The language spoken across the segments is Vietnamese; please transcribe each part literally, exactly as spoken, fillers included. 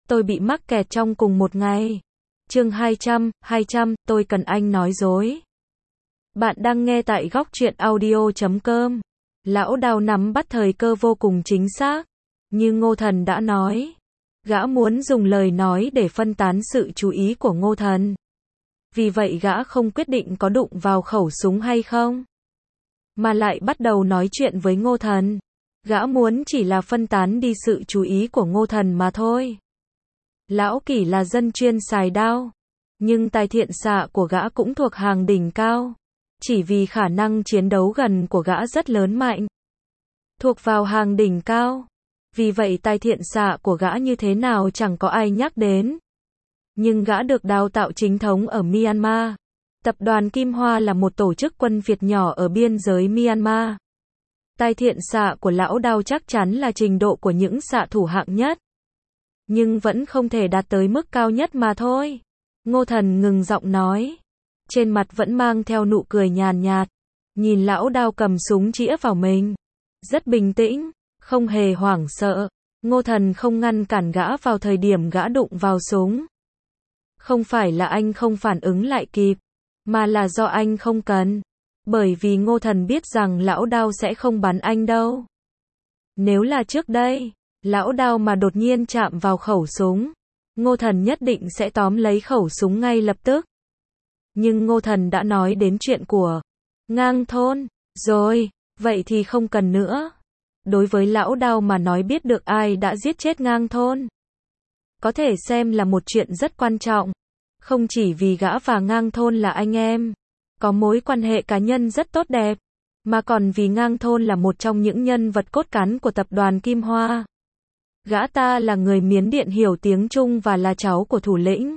tôi bị mắc kẹt trong cùng một ngày. Chương hai trăm, hai trăm, tôi cần anh nói dối. Bạn đang nghe tại góc truyện audio chấm com. Lão Đao nắm bắt thời cơ vô cùng chính xác. Như Ngô Thần đã nói, gã muốn dùng lời nói để phân tán sự chú ý của Ngô Thần. Vì vậy gã không quyết định có đụng vào khẩu súng hay không, mà lại bắt đầu nói chuyện với Ngô Thần. Gã muốn chỉ là phân tán đi sự chú ý của Ngô Thần mà thôi. Lão Kỷ là dân chuyên xài đao, nhưng tài thiện xạ của gã cũng thuộc hàng đỉnh cao. Chỉ vì khả năng chiến đấu gần của gã rất lớn mạnh, thuộc vào hàng đỉnh cao. Vì vậy tài thiện xạ của gã như thế nào chẳng có ai nhắc đến. Nhưng gã được đào tạo chính thống ở Myanmar. Tập đoàn Kim Hoa là một tổ chức quân Việt nhỏ ở biên giới Myanmar. Tài thiện xạ của lão Đao chắc chắn là trình độ của những xạ thủ hạng nhất, nhưng vẫn không thể đạt tới mức cao nhất mà thôi. Ngô Thần ngừng giọng nói, trên mặt vẫn mang theo nụ cười nhàn nhạt, nhìn lão Đao cầm súng chĩa vào mình. Rất bình tĩnh, không hề hoảng sợ. Ngô Thần không ngăn cản gã vào thời điểm gã đụng vào súng. Không phải là anh không phản ứng lại kịp, mà là do anh không cần. Bởi vì Ngô Thần biết rằng lão Đao sẽ không bắn anh đâu. Nếu là trước đây, lão Đao mà đột nhiên chạm vào khẩu súng, Ngô Thần nhất định sẽ tóm lấy khẩu súng ngay lập tức. Nhưng Ngô Thần đã nói đến chuyện của ngang thôn, rồi, vậy thì không cần nữa. Đối với lão Đao mà nói, biết được ai đã giết chết ngang thôn, có thể xem là một chuyện rất quan trọng. Không chỉ vì gã và ngang thôn là anh em, có mối quan hệ cá nhân rất tốt đẹp, mà còn vì ngang thôn là một trong những nhân vật cốt cán của tập đoàn Kim Hoa. Gã ta là người Miến Điện hiểu tiếng Trung và là cháu của thủ lĩnh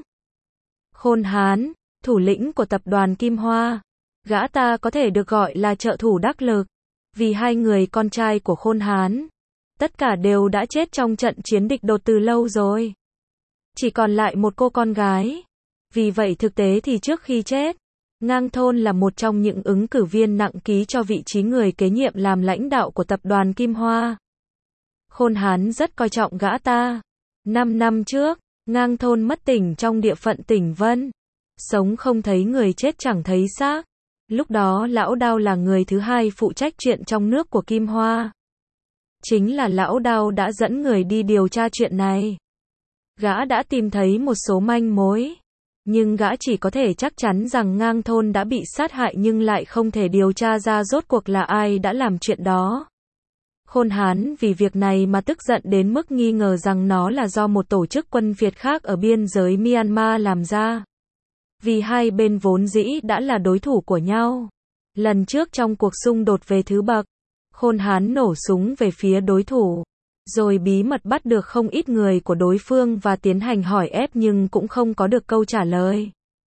Khôn Hán, thủ lĩnh của tập đoàn Kim Hoa. Gã ta có thể được gọi là trợ thủ đắc lực, vì hai người con trai của Khôn Hán, tất cả đều đã chết trong trận chiến địch đột từ lâu rồi. Chỉ còn lại một cô con gái. Vì vậy thực tế thì trước khi chết, ngang thôn là một trong những ứng cử viên nặng ký cho vị trí người kế nhiệm làm lãnh đạo của tập đoàn Kim Hoa. Khôn Hán rất coi trọng gã ta. Năm năm trước, ngang thôn mất tỉnh trong địa phận tỉnh Vân. Sống không thấy người, chết chẳng thấy xác. Lúc đó lão Đao là người thứ hai phụ trách chuyện trong nước của Kim Hoa. Chính là lão Đao đã dẫn người đi điều tra chuyện này. Gã đã tìm thấy một số manh mối, nhưng gã chỉ có thể chắc chắn rằng ngang thôn đã bị sát hại, nhưng lại không thể điều tra ra rốt cuộc là ai đã làm chuyện đó. Khôn Hán vì việc này mà tức giận đến mức nghi ngờ rằng nó là do một tổ chức quân Việt khác ở biên giới Myanmar làm ra. Vì hai bên vốn dĩ đã là đối thủ của nhau. Lần trước trong cuộc xung đột về thứ bậc, Khôn Hán nổ súng về phía đối thủ, rồi bí mật bắt được không ít người của đối phương và tiến hành hỏi ép, nhưng cũng không có được câu trả lời.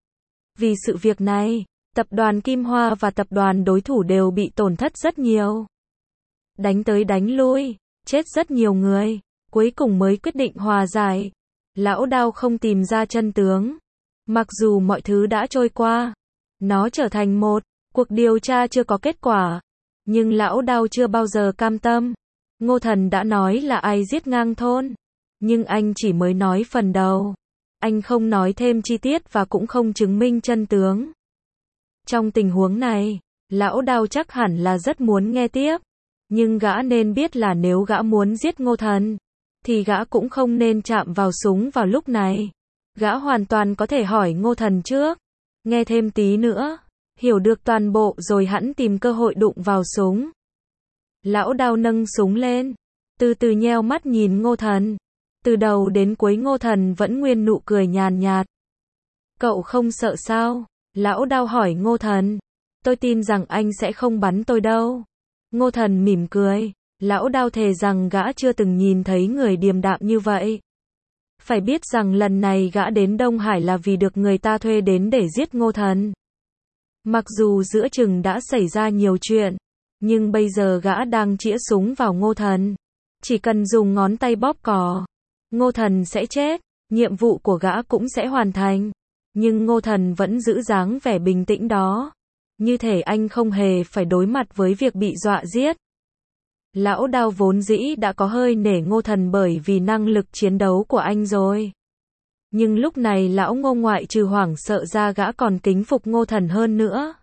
Vì sự việc này, tập đoàn Kim Hoa và tập đoàn đối thủ đều bị tổn thất rất nhiều. Đánh tới đánh lui, chết rất nhiều người, cuối cùng mới quyết định hòa giải. Lão Đao không tìm ra chân tướng. Mặc dù mọi thứ đã trôi qua, nó trở thành một cuộc điều tra chưa có kết quả, nhưng lão Đao chưa bao giờ cam tâm. Ngô Thần đã nói là ai giết ngang thôn, nhưng anh chỉ mới nói phần đầu. Anh không nói thêm chi tiết và cũng không chứng minh chân tướng. Trong tình huống này, lão Đao chắc hẳn là rất muốn nghe tiếp, nhưng gã nên biết là nếu gã muốn giết Ngô Thần, thì gã cũng không nên chạm vào súng vào lúc này. Gã hoàn toàn có thể hỏi Ngô Thần trước, nghe thêm tí nữa, hiểu được toàn bộ rồi hẵng tìm cơ hội đụng vào súng. Lão Đao nâng súng lên, từ từ nheo mắt nhìn Ngô Thần. Từ đầu đến cuối Ngô Thần vẫn nguyên nụ cười nhàn nhạt. Cậu không sợ sao? Lão Đao hỏi Ngô Thần. Tôi tin rằng anh sẽ không bắn tôi đâu. Ngô Thần mỉm cười. Lão Đao thề rằng gã chưa từng nhìn thấy người điềm đạm như vậy. Phải biết rằng lần này gã đến Đông Hải là vì được người ta thuê đến để giết Ngô Thần. Mặc dù giữa chừng đã xảy ra nhiều chuyện, nhưng bây giờ gã đang chĩa súng vào Ngô Thần. Chỉ cần dùng ngón tay bóp cò, Ngô Thần sẽ chết, nhiệm vụ của gã cũng sẽ hoàn thành. Nhưng Ngô Thần vẫn giữ dáng vẻ bình tĩnh đó, như thể anh không hề phải đối mặt với việc bị dọa giết. Lão Đao vốn dĩ đã có hơi nể Ngô Thần bởi vì năng lực chiến đấu của anh rồi. Nhưng lúc này lão Ngô ngoại trừ hoảng sợ ra gã còn kính phục Ngô Thần hơn nữa.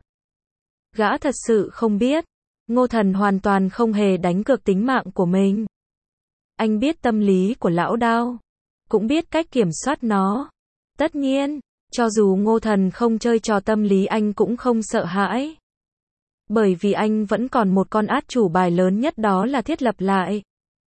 Gã thật sự không biết, Ngô Thần hoàn toàn không hề đánh cược tính mạng của mình. Anh biết tâm lý của lão Đao, cũng biết cách kiểm soát nó. Tất nhiên, cho dù Ngô Thần không chơi trò tâm lý anh cũng không sợ hãi. Bởi vì anh vẫn còn một con át chủ bài lớn nhất, đó là thiết lập lại.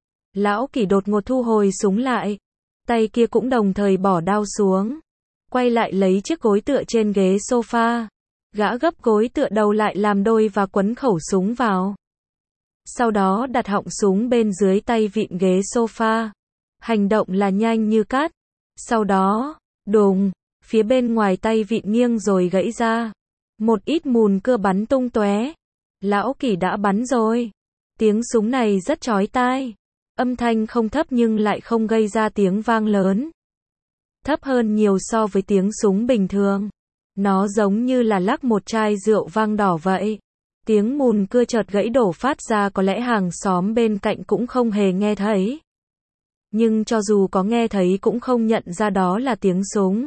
Lão Kỷ đột ngột thu hồi súng lại, tay kia cũng đồng thời bỏ đao xuống, quay lại lấy chiếc gối tựa trên ghế sofa. Gã gấp gối tựa đầu lại làm đôi và quấn khẩu súng vào. Sau đó đặt họng súng bên dưới tay vịn ghế sofa. Hành động là nhanh như cắt. Sau đó, đùng, phía bên ngoài tay vịn nghiêng rồi gãy ra. Một ít mùn cưa bắn tung tóe. Lão Kỷ đã bắn rồi. Tiếng súng này rất chói tai. Âm thanh không thấp nhưng lại không gây ra tiếng vang lớn. Thấp hơn nhiều so với tiếng súng bình thường. Nó giống như là lắc một chai rượu vang đỏ vậy. Tiếng mùn cưa chợt gãy đổ phát ra, có lẽ hàng xóm bên cạnh cũng không hề nghe thấy. Nhưng cho dù có nghe thấy cũng không nhận ra đó là tiếng súng.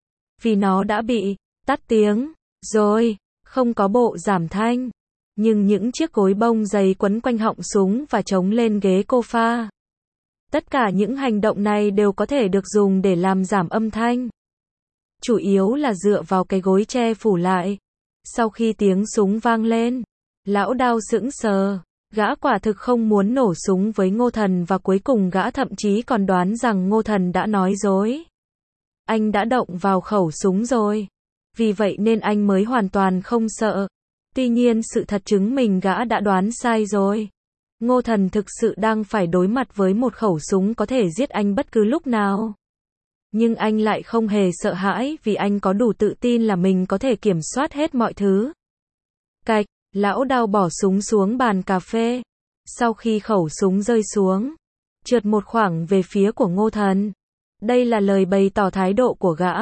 Vì nó đã bị tắt tiếng rồi, không có bộ giảm thanh. Nhưng những chiếc gối bông dày quấn quanh họng súng và chống lên ghế sofa. Tất cả những hành động này đều có thể được dùng để làm giảm âm thanh. Chủ yếu là dựa vào cái gối che phủ lại. Sau khi tiếng súng vang lên, lão Đao sững sờ. Gã quả thực không muốn nổ súng với Ngô Thần và cuối cùng gã thậm chí còn đoán rằng Ngô Thần đã nói dối. Anh đã động vào khẩu súng rồi. Vì vậy nên anh mới hoàn toàn không sợ. Tuy nhiên sự thật chứng minh gã đã đoán sai rồi. Ngô Thần thực sự đang phải đối mặt với một khẩu súng có thể giết anh bất cứ lúc nào. Nhưng anh lại không hề sợ hãi vì anh có đủ tự tin là mình có thể kiểm soát hết mọi thứ. Cạch, lão Đao bỏ súng xuống bàn cà phê. Sau khi khẩu súng rơi xuống, trượt một khoảng về phía của Ngô Thần. Đây là lời bày tỏ thái độ của gã.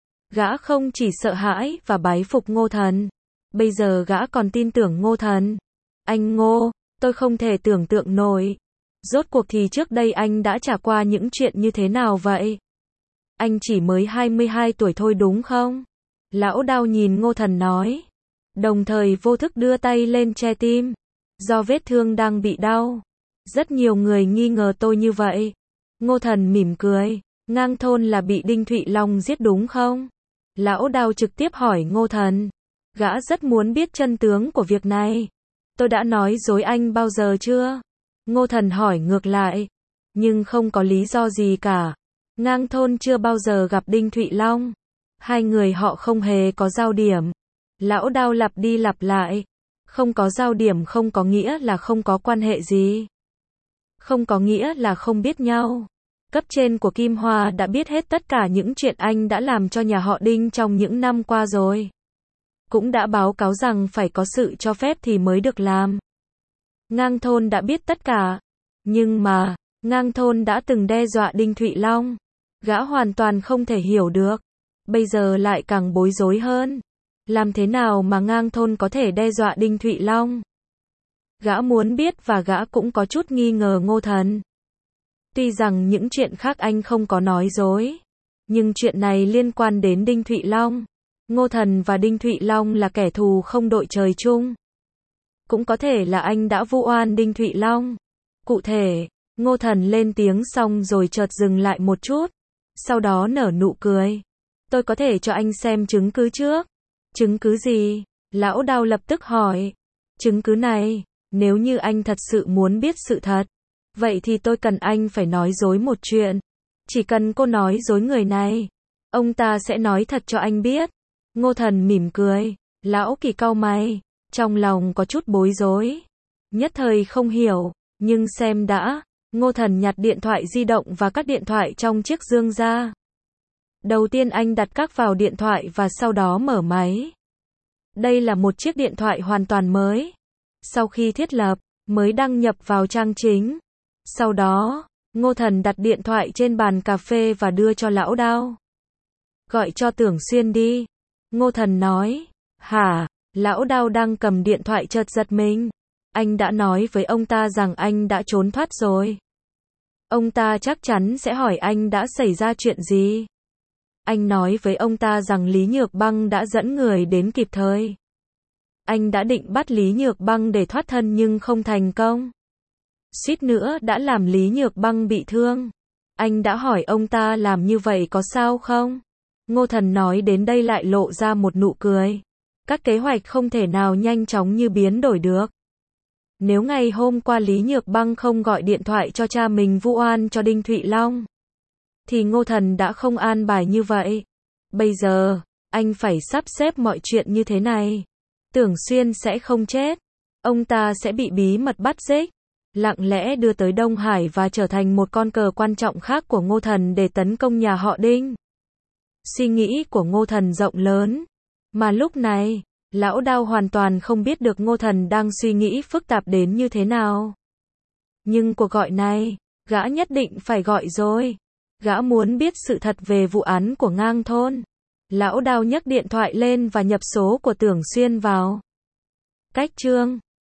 Gã không chỉ sợ hãi và bái phục Ngô Thần. Bây giờ gã còn tin tưởng Ngô Thần. Anh Ngô, tôi không thể tưởng tượng nổi. Rốt cuộc thì trước đây anh đã trải qua những chuyện như thế nào vậy? Anh chỉ mới hai mươi hai tuổi thôi đúng không? Lão Đao nhìn Ngô Thần nói. Đồng thời vô thức đưa tay lên che tim. Do vết thương đang bị đau. Rất nhiều người nghi ngờ tôi như vậy. Ngô Thần mỉm cười. Ngang thôn là bị Đinh Thụy Long giết đúng không? Lão Đao trực tiếp hỏi Ngô Thần. Gã rất muốn biết chân tướng của việc này. Tôi đã nói dối anh bao giờ chưa? Ngô Thần hỏi ngược lại. Nhưng không có lý do gì cả. Ngang thôn chưa bao giờ gặp Đinh Thụy Long. Hai người họ không hề có giao điểm. Lão Đao lặp đi lặp lại. Không có giao điểm không có nghĩa là không có quan hệ gì. Không có nghĩa là không biết nhau. Cấp trên của Kim Hoa đã biết hết tất cả những chuyện anh đã làm cho nhà họ Đinh trong những năm qua rồi. Cũng đã báo cáo rằng phải có sự cho phép thì mới được làm. Ngang thôn đã biết tất cả. Nhưng mà, Ngang thôn đã từng đe dọa Đinh Thụy Long. Gã hoàn toàn không thể hiểu được. Bây giờ lại càng bối rối hơn. Làm thế nào mà Ngang thôn có thể đe dọa Đinh Thụy Long? Gã muốn biết và gã cũng có chút nghi ngờ Ngô Thần. Tuy rằng những chuyện khác anh không có nói dối. Nhưng chuyện này liên quan đến Đinh Thụy Long. Ngô Thần và Đinh Thụy Long là kẻ thù không đội trời chung. Cũng có thể là anh đã vu oan Đinh Thụy Long. Cụ thể, Ngô Thần lên tiếng xong rồi chợt dừng lại một chút. Sau đó nở nụ cười. Tôi có thể cho anh xem chứng cứ trước. Chứng cứ gì? Lão Đao lập tức hỏi. Chứng cứ này, nếu như anh thật sự muốn biết sự thật, vậy thì tôi cần anh phải nói dối một chuyện. Chỉ cần cô nói dối người này, ông ta sẽ nói thật cho anh biết. Ngô Thần mỉm cười. Lão Kỳ cau mày, trong lòng có chút bối rối. Nhất thời không hiểu, nhưng xem đã. Ngô Thần nhặt điện thoại di động và các điện thoại trong chiếc dương ra. Đầu tiên anh đặt các vào điện thoại và sau đó mở máy. Đây là một chiếc điện thoại hoàn toàn mới. Sau khi thiết lập, mới đăng nhập vào trang chính. Sau đó, Ngô Thần đặt điện thoại trên bàn cà phê và đưa cho Lão Đao. Gọi cho Tưởng Xuyên đi. Ngô Thần nói. Hả? Lão Đao đang cầm điện thoại chợt giật mình. Anh đã nói với ông ta rằng anh đã trốn thoát rồi. Ông ta chắc chắn sẽ hỏi anh đã xảy ra chuyện gì. Anh nói với ông ta rằng Lý Nhược Băng đã dẫn người đến kịp thời. Anh đã định bắt Lý Nhược Băng để thoát thân nhưng không thành công. Suýt nữa đã làm Lý Nhược Băng bị thương. Anh đã hỏi ông ta làm như vậy có sao không? Ngô Thần nói đến đây lại lộ ra một nụ cười. Các kế hoạch không thể nào nhanh chóng như biến đổi được. Nếu ngày hôm qua Lý Nhược Băng không gọi điện thoại cho cha mình vu oan cho Đinh Thụy Long, thì Ngô Thần đã không an bài như vậy. Bây giờ, anh phải sắp xếp mọi chuyện như thế này. Tưởng Xuyên sẽ không chết. Ông ta sẽ bị bí mật bắt giết, lặng lẽ đưa tới Đông Hải và trở thành một con cờ quan trọng khác của Ngô Thần để tấn công nhà họ Đinh. Suy nghĩ của Ngô Thần rộng lớn. Mà lúc này, Lão Đao hoàn toàn không biết được Ngô Thần đang suy nghĩ phức tạp đến như thế nào. Nhưng cuộc gọi này, gã nhất định phải gọi rồi. Gã muốn biết sự thật về vụ án của Ngang Thôn. Lão Đao nhấc điện thoại lên và nhập số của Tưởng Xuyên vào. Cách chương